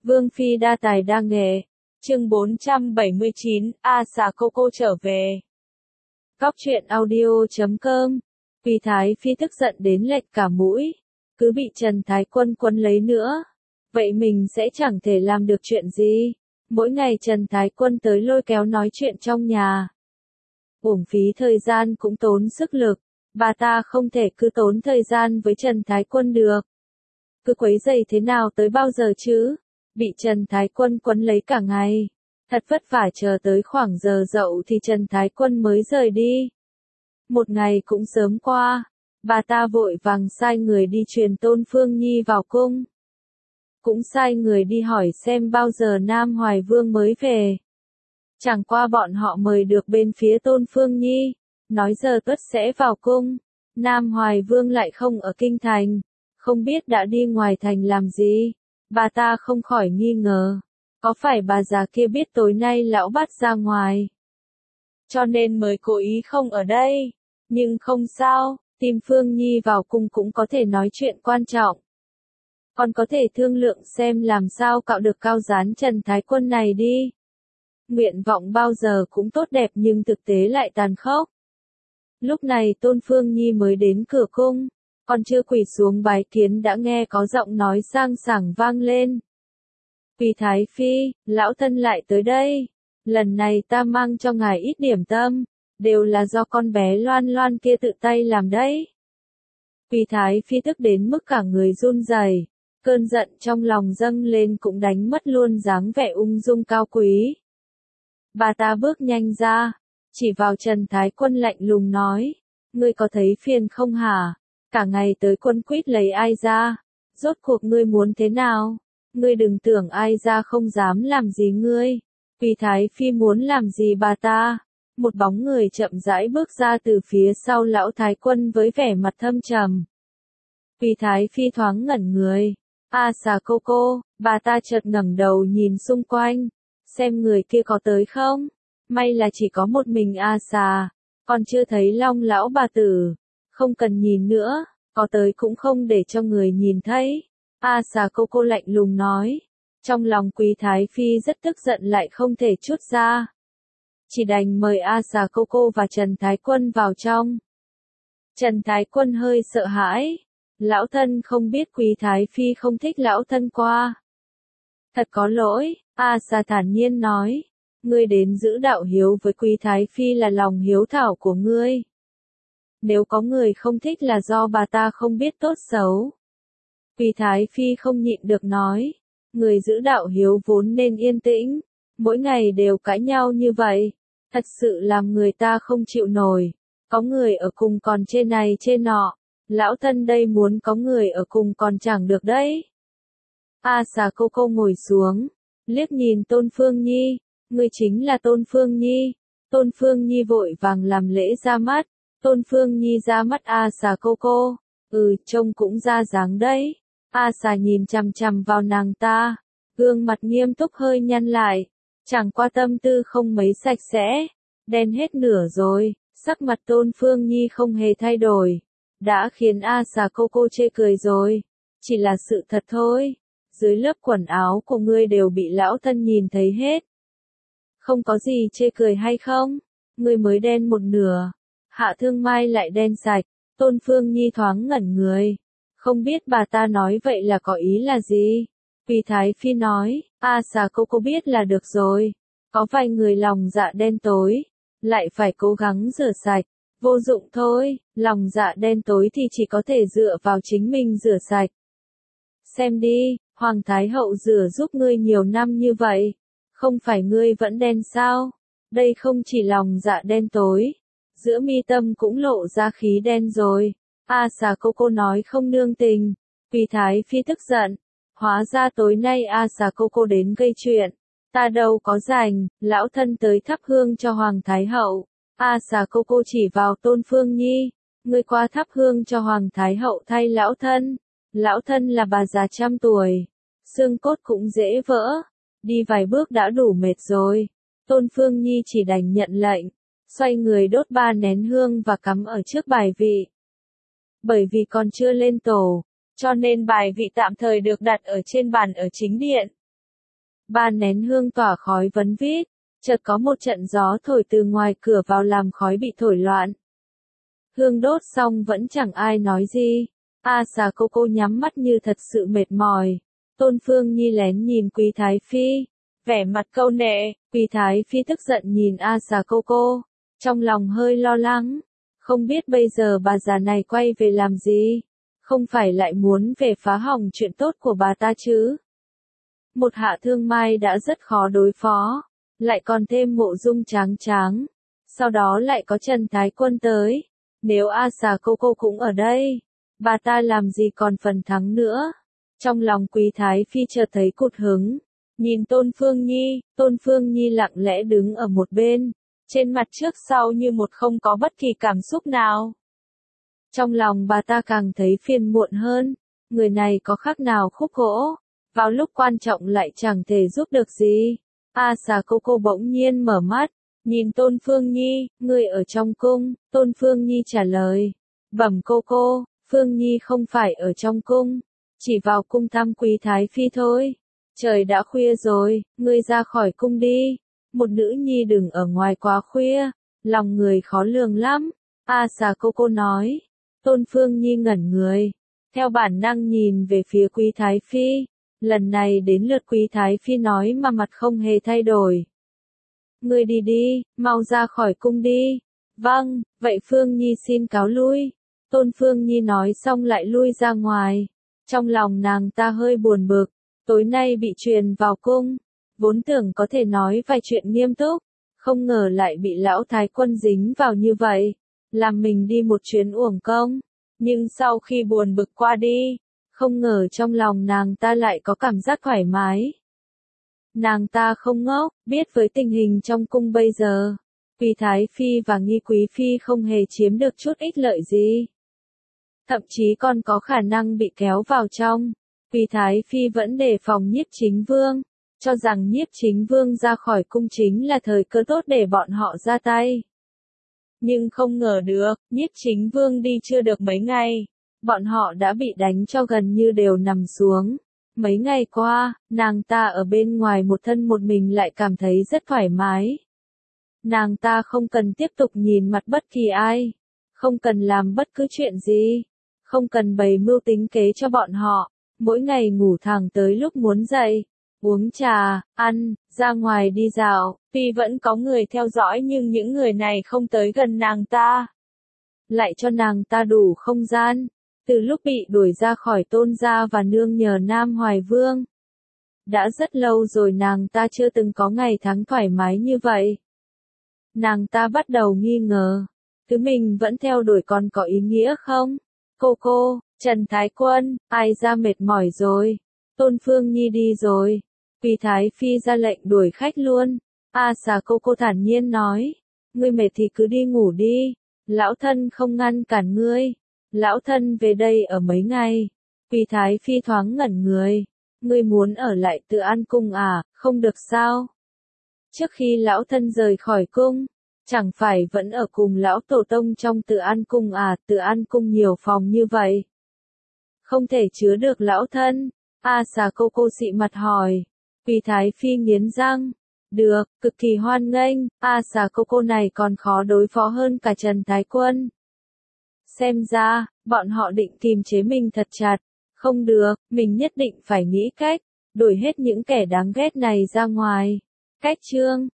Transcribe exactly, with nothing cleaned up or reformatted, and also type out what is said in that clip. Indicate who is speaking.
Speaker 1: Vương Phi đa tài đa nghệ. Chương bốn trăm bảy mươi chín, A xà Coco trở về. Cóc truyện audio chấm com. Vì Thái Phi tức giận đến lệch cả mũi. Cứ bị Trần Thái Quân quấn lấy nữa. Vậy mình sẽ chẳng thể làm được chuyện gì. Mỗi ngày Trần Thái Quân tới lôi kéo nói chuyện trong nhà. Uổng phí thời gian cũng tốn sức lực. Bà ta không thể cứ tốn thời gian với Trần Thái Quân được. Cứ quấy rầy thế nào tới bao giờ chứ? Bị Trần Thái Quân quấn lấy cả ngày. Thật vất vả chờ tới khoảng giờ dậu thì Trần Thái Quân mới rời đi. Một ngày cũng sớm qua. Bà ta vội vàng sai người đi truyền Tôn Phương Nhi vào cung. Cũng sai người đi hỏi xem bao giờ Nam Hoài Vương mới về. Chẳng qua bọn họ mời được bên phía Tôn Phương Nhi. Nói giờ tuất sẽ vào cung. Nam Hoài Vương lại không ở kinh thành. Không biết đã đi ngoài thành làm gì. Bà ta không khỏi nghi ngờ. Có phải bà già kia biết tối nay lão bắt ra ngoài, cho nên mới cố ý không ở đây. Nhưng không sao, tìm Phương Nhi vào cung cũng có thể nói chuyện quan trọng. Còn có thể thương lượng xem làm sao cạo được cao gián Trần Thái Quân này đi. Nguyện vọng bao giờ cũng tốt đẹp nhưng thực tế lại tàn khốc. Lúc này Tôn Phương Nhi mới đến cửa cung. Còn chưa quỳ xuống bái kiến đã nghe có giọng nói sang sảng vang lên. Vì Thái Phi, lão thân lại tới đây. Lần này ta mang cho ngài ít điểm tâm. Đều là do con bé Loan Loan kia tự tay làm đấy. Vì Thái Phi tức đến mức cả người run rẩy. Cơn giận trong lòng dâng lên cũng đánh mất luôn dáng vẻ ung dung cao quý. Bà ta bước nhanh ra. Chỉ vào Trần Thái Quân lạnh lùng nói. Ngươi có thấy phiền không hả? Cả ngày tới quân quýt lấy ai ra. Rốt cuộc ngươi muốn thế nào? Ngươi đừng tưởng ai ra không dám làm gì ngươi. Vì Thái Phi muốn làm gì bà ta. Một bóng người chậm rãi bước ra từ phía sau lão Thái Quân với vẻ mặt thâm trầm. Vì Thái Phi thoáng ngẩn người. A xà Coco, bà ta chợt ngẩng đầu nhìn xung quanh. Xem người kia có tới không? May là chỉ có một mình A xà. Còn chưa thấy Long lão bà tử. Không cần nhìn nữa, có tới cũng không để cho người nhìn thấy. A xà Coco lạnh lùng nói. Trong lòng Quý Thái Phi rất tức giận lại không thể trút ra. Chỉ đành mời A xà Coco và Trần Thái Quân vào trong. Trần Thái Quân hơi sợ hãi. Lão thân không biết Quý Thái Phi không thích lão thân qua. Thật có lỗi, A xà thản nhiên nói. Ngươi đến giữ đạo hiếu với Quý Thái Phi là lòng hiếu thảo của ngươi. Nếu có người không thích là do bà ta không biết tốt xấu. Vì Thái Phi không nhịn được nói. Người giữ đạo hiếu vốn nên yên tĩnh. Mỗi ngày đều cãi nhau như vậy. Thật sự làm người ta không chịu nổi. Có người ở cùng còn trên này trên nọ. Lão thân đây muốn có người ở cùng còn chẳng được đấy. A xà Coco ngồi xuống. Liếc nhìn Tôn Phương Nhi. Ngươi chính là Tôn Phương Nhi. Tôn Phương Nhi vội vàng làm lễ ra mắt. Tôn Phương Nhi ra mắt A xà Coco. Ừ, trông cũng ra dáng đấy. A xà nhìn chằm chằm vào nàng ta. Gương mặt nghiêm túc hơi nhăn lại. Chẳng qua tâm tư không mấy sạch sẽ. Đen hết nửa rồi. Sắc mặt Tôn Phương Nhi không hề thay đổi. Đã khiến A xà Coco chê cười rồi. Chỉ là sự thật thôi. Dưới lớp quần áo của ngươi đều bị lão thân nhìn thấy hết. Không có gì chê cười hay không? Ngươi mới đen một nửa. Hạ Thương Mai lại đen sạch. Tôn Phương Nhi thoáng ngẩn người. Không biết bà ta nói vậy là có ý là gì? Vì Thái Phi nói, A xà Coco biết là được rồi. Có vài người lòng dạ đen tối. Lại phải cố gắng rửa sạch. Vô dụng thôi, lòng dạ đen tối thì chỉ có thể dựa vào chính mình rửa sạch. Xem đi, Hoàng Thái Hậu rửa giúp ngươi nhiều năm như vậy. Không phải ngươi vẫn đen sao? Đây không chỉ lòng dạ đen tối. Giữa mi tâm cũng lộ ra khí đen rồi. A xà Coco nói không nương tình. Vì Thái Phi tức giận. Hóa ra tối nay A xà Coco đến gây chuyện. Ta đâu có rảnh, lão thân tới thắp hương cho Hoàng Thái Hậu. A xà Coco chỉ vào Tôn Phương Nhi. Ngươi qua thắp hương cho Hoàng Thái Hậu thay lão thân. Lão thân là bà già trăm tuổi. Xương cốt cũng dễ vỡ. Đi vài bước đã đủ mệt rồi. Tôn Phương Nhi chỉ đành nhận lệnh. Xoay người đốt ba nén hương và cắm ở trước bài vị. Bởi vì còn chưa lên tổ, cho nên bài vị tạm thời được đặt ở trên bàn ở chính điện. Ba nén hương tỏa khói vấn vít, chợt có một trận gió thổi từ ngoài cửa vào làm khói bị thổi loạn. Hương đốt xong vẫn chẳng ai nói gì. A xà cô cô nhắm mắt như thật sự mệt mỏi. Tôn Phương Nhi lén nhìn Quý Thái Phi, vẻ mặt câu nệ. Quý Thái Phi tức giận nhìn A xà cô cô, trong lòng hơi lo lắng. Không biết bây giờ bà già này quay về làm gì? Không phải lại muốn về phá hỏng chuyện tốt của bà ta chứ? Một Hạ Thương Mai đã rất khó đối phó, lại còn thêm Mộ Dung Tráng Tráng. Sau đó lại có Trần Thái Quân tới. Nếu A xà cô cô cũng ở đây, bà ta làm gì còn phần thắng nữa? Trong lòng Quý Thái Phi chợt thấy cụt hứng. Nhìn Tôn Phương Nhi, Tôn Phương Nhi lặng lẽ đứng ở một bên, trên mặt trước sau như một không có bất kỳ cảm xúc nào. Trong lòng bà ta càng thấy phiền muộn hơn, người này có khác nào khúc gỗ, vào lúc quan trọng lại chẳng thể giúp được gì. A xà cô cô bỗng nhiên mở mắt, nhìn Tôn Phương Nhi, người ở trong cung. Tôn Phương Nhi trả lời, bẩm cô cô, Phương Nhi không phải ở trong cung, chỉ vào cung thăm Quý Thái Phi thôi. Trời đã khuya rồi, ngươi ra khỏi cung đi. Một nữ nhi đừng ở ngoài quá khuya, lòng người khó lường lắm. A xà cô cô nói. Tôn Phương Nhi ngẩn người, theo bản năng nhìn về phía Quý Thái Phi. Lần này đến lượt Quý Thái Phi nói mà mặt không hề thay đổi. Ngươi đi đi, mau ra khỏi cung đi. Vâng, vậy Phương Nhi xin cáo lui. Tôn Phương Nhi nói xong lại lui ra ngoài. Trong lòng nàng ta hơi buồn bực, tối nay bị truyền vào cung, vốn tưởng có thể nói vài chuyện nghiêm túc, không ngờ lại bị lão thái quân dính vào như vậy, làm mình đi một chuyến uổng công. Nhưng sau khi buồn bực qua đi, không ngờ trong lòng nàng ta lại có cảm giác thoải mái. Nàng ta không ngốc, biết với tình hình trong cung bây giờ, Quý Thái Phi và Nghi Quý Phi không hề chiếm được chút ích lợi gì. Thậm chí còn có khả năng bị kéo vào trong. Quý Thái Phi vẫn đề phòng Nhiếp Chính Vương, cho rằng Nhiếp Chính Vương ra khỏi cung chính là thời cơ tốt để bọn họ ra tay. Nhưng không ngờ được, Nhiếp Chính Vương đi chưa được mấy ngày, bọn họ đã bị đánh cho gần như đều nằm xuống. Mấy ngày qua, nàng ta ở bên ngoài một thân một mình lại cảm thấy rất thoải mái. Nàng ta không cần tiếp tục nhìn mặt bất kỳ ai, không cần làm bất cứ chuyện gì, không cần bày mưu tính kế cho bọn họ, mỗi ngày ngủ thẳng tới lúc muốn dậy, uống trà, ăn, ra ngoài đi dạo. Tuy vẫn có người theo dõi nhưng những người này không tới gần nàng ta, lại cho nàng ta đủ không gian. Từ lúc bị đuổi ra khỏi Tôn gia và nương nhờ Nam Hoài Vương, đã rất lâu rồi nàng ta chưa từng có ngày tháng thoải mái như vậy. Nàng ta bắt đầu nghi ngờ, thứ mình vẫn theo đuổi còn có ý nghĩa không? Cô cô, Trần Thái Quân, ai ra mệt mỏi rồi? Tôn Phương Nhi đi rồi. Quý Thái Phi ra lệnh đuổi khách luôn. A xà cô cô thản nhiên nói, ngươi mệt thì cứ đi ngủ đi, lão thân không ngăn cản ngươi. Lão thân về đây ở mấy ngày. Quý Thái Phi thoáng ngẩn người. Ngươi muốn ở lại Tự An cung à, không được sao? Trước khi lão thân rời khỏi cung, chẳng phải vẫn ở cùng lão tổ tông trong Tự An cung à? Tự An cung nhiều phòng như vậy, không thể chứa được lão thân. A xà cô cô xị mặt hỏi. Quý Thái Phi nghiến răng. Được, cực kỳ hoan nghênh. A xà cô cô này còn khó đối phó hơn cả Trần Thái Quân. Xem ra, bọn họ định kiềm chế mình thật chặt. Không được, mình nhất định phải nghĩ cách đuổi hết những kẻ đáng ghét này ra ngoài. Cách chương